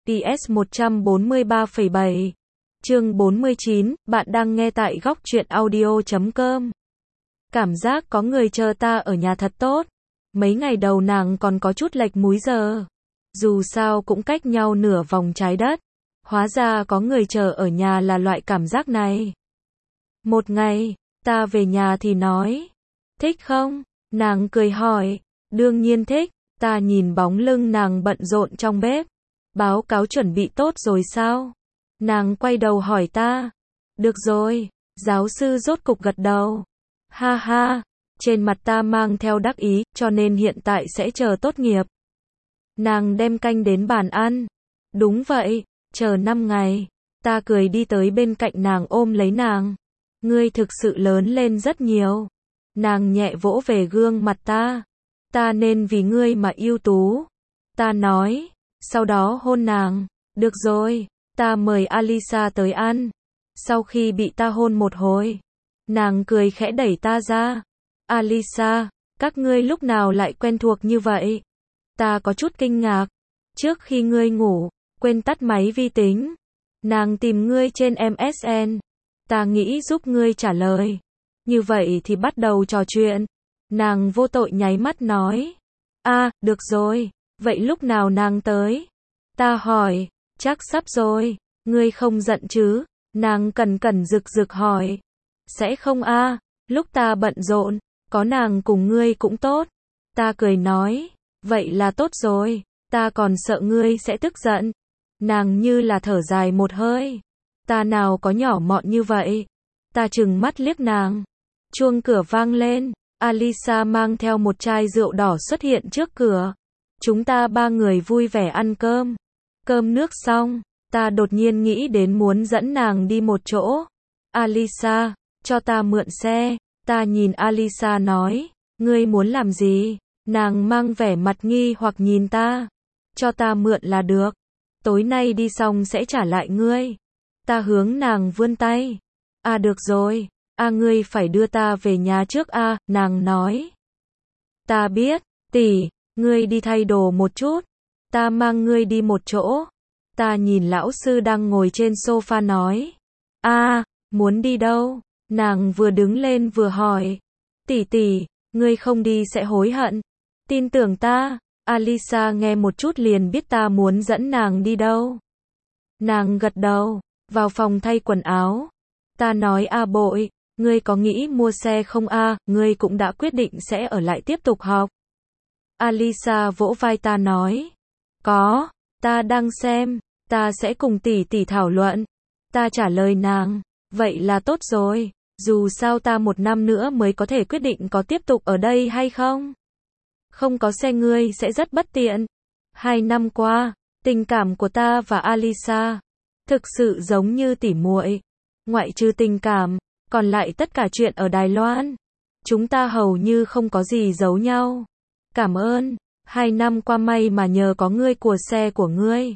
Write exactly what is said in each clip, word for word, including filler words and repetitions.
T S một trăm bốn mươi ba phẩy bảy. Chương bốn mươi chín, bạn đang nghe tại góc truyện audio chấm com. Cảm giác có người chờ ta ở nhà thật tốt. Mấy ngày đầu nàng còn có chút lệch múi giờ. Dù sao cũng cách nhau nửa vòng trái đất. Hóa ra có người chờ ở nhà là loại cảm giác này. Một ngày, ta về nhà thì nói. Thích không? Nàng cười hỏi. Đương nhiên thích. Ta nhìn bóng lưng nàng bận rộn trong bếp. Báo cáo chuẩn bị tốt rồi sao? Nàng quay đầu hỏi ta. Được rồi, giáo sư rốt cục gật đầu. Ha ha, trên mặt ta mang theo đắc ý, cho nên hiện tại sẽ chờ tốt nghiệp. Nàng đem canh đến bàn ăn. Đúng vậy, chờ năm ngày. Ta cười đi tới bên cạnh nàng ôm lấy nàng. Ngươi thực sự lớn lên rất nhiều. Nàng nhẹ vỗ về gương mặt ta. Ta nên vì ngươi mà ưu tú. Ta nói, sau đó hôn nàng. Được rồi, ta mời Alisa tới ăn. Sau khi bị ta hôn một hồi, nàng cười khẽ đẩy ta ra. Alisa, các ngươi lúc nào lại quen thuộc như vậy? Ta có chút kinh ngạc. Trước khi ngươi ngủ, quên tắt máy vi tính. Nàng tìm ngươi trên em ét en. Ta nghĩ giúp ngươi trả lời. Như vậy thì bắt đầu trò chuyện. Nàng vô tội nháy mắt nói. À, được rồi. Vậy lúc nào nàng tới? Ta hỏi. Chắc sắp rồi. Ngươi không giận chứ? Nàng cẩn cẩn rực rực hỏi. Sẽ không a, à, lúc ta bận rộn, có nàng cùng ngươi cũng tốt. Ta cười nói. Vậy là tốt rồi. Ta còn sợ ngươi sẽ tức giận. Nàng như là thở dài một hơi. Ta nào có nhỏ mọn như vậy. Ta trừng mắt liếc nàng. Chuông cửa vang lên. Alisa mang theo một chai rượu đỏ xuất hiện trước cửa. Chúng ta ba người vui vẻ ăn cơm. Cơm nước xong, ta đột nhiên nghĩ đến muốn dẫn nàng đi một chỗ. Alisa, cho ta mượn xe. Ta nhìn Alisa nói, ngươi muốn làm gì? Nàng mang vẻ mặt nghi hoặc nhìn ta. Cho ta mượn là được. Tối nay đi xong sẽ trả lại ngươi. Ta hướng nàng vươn tay. À được rồi. À ngươi phải đưa ta về nhà trước a, à, nàng nói. Ta biết, tỷ, ngươi đi thay đồ một chút. Ta mang ngươi đi một chỗ. Ta nhìn lão sư đang ngồi trên sofa nói. À, muốn đi đâu? Nàng vừa đứng lên vừa hỏi. Tỷ tỷ, ngươi không đi sẽ hối hận. Tin tưởng ta. Alisa nghe một chút liền biết ta muốn dẫn nàng đi đâu. Nàng gật đầu, vào phòng thay quần áo. Ta nói a bội. Ngươi có nghĩ mua xe không a, à, ngươi cũng đã quyết định sẽ ở lại tiếp tục học. Alisa vỗ vai ta nói. Có, ta đang xem, ta sẽ cùng tỷ tỷ thảo luận. Ta trả lời nàng, vậy là tốt rồi, dù sao ta một năm nữa mới có thể quyết định có tiếp tục ở đây hay không. Không có xe ngươi sẽ rất bất tiện. Hai năm qua, tình cảm của ta và Alisa thực sự giống như tỉ muội. Ngoại trừ tình cảm, còn lại tất cả chuyện ở Đài Loan, chúng ta hầu như không có gì giấu nhau. Cảm ơn, hai năm qua may mà nhờ có ngươi của xe của ngươi.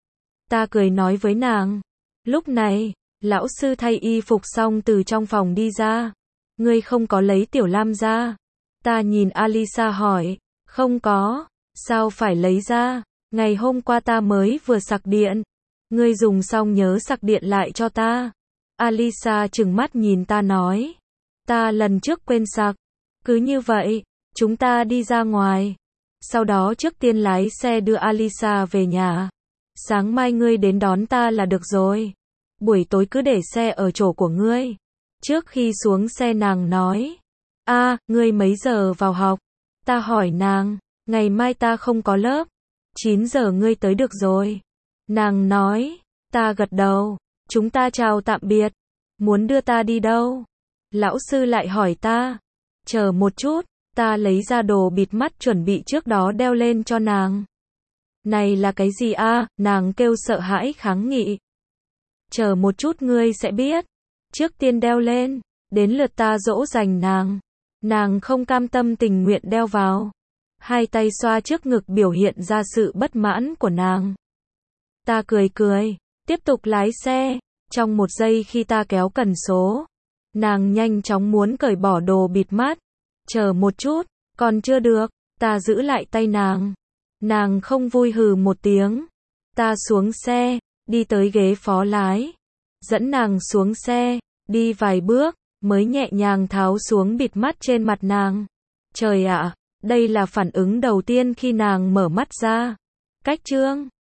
Ta cười nói với nàng. Lúc này, lão sư thay y phục xong từ trong phòng đi ra. Ngươi không có lấy Tiểu Lam ra? Ta nhìn Alisa hỏi. Không có. Sao phải lấy ra? Ngày hôm qua ta mới vừa sạc điện. Ngươi dùng xong nhớ sạc điện lại cho ta. Alisa trừng mắt nhìn ta nói. Ta lần trước quên sạc. Cứ như vậy, chúng ta đi ra ngoài. Sau đó trước tiên lái xe đưa Alisa về nhà. Sáng mai ngươi đến đón ta là được rồi. Buổi tối cứ để xe ở chỗ của ngươi. Trước khi xuống xe nàng nói. A, à, ngươi mấy giờ vào học? Ta hỏi nàng. Ngày mai ta không có lớp. chín giờ ngươi tới được rồi. Nàng nói. Ta gật đầu. Chúng ta chào tạm biệt. Muốn đưa ta đi đâu? Lão sư lại hỏi ta. Chờ một chút, ta lấy ra đồ bịt mắt chuẩn bị trước đó đeo lên cho nàng. Này là cái gì a? À? Nàng kêu sợ hãi kháng nghị. Chờ một chút ngươi sẽ biết. Trước tiên đeo lên, đến lượt ta dỗ dành nàng. Nàng không cam tâm tình nguyện đeo vào. Hai tay xoa trước ngực biểu hiện ra sự bất mãn của nàng. Ta cười cười, tiếp tục lái xe. Trong một giây khi ta kéo cần số, nàng nhanh chóng muốn cởi bỏ đồ bịt mắt. Chờ một chút, còn chưa được, ta giữ lại tay nàng. Nàng không vui hừ một tiếng. ta xuống xe, đi tới ghế phó lái. Dẫn nàng xuống xe, đi vài bước, mới nhẹ nhàng tháo xuống bịt mắt trên mặt nàng. Trời ạ, đây là phản ứng đầu tiên khi nàng mở mắt ra. Cách chương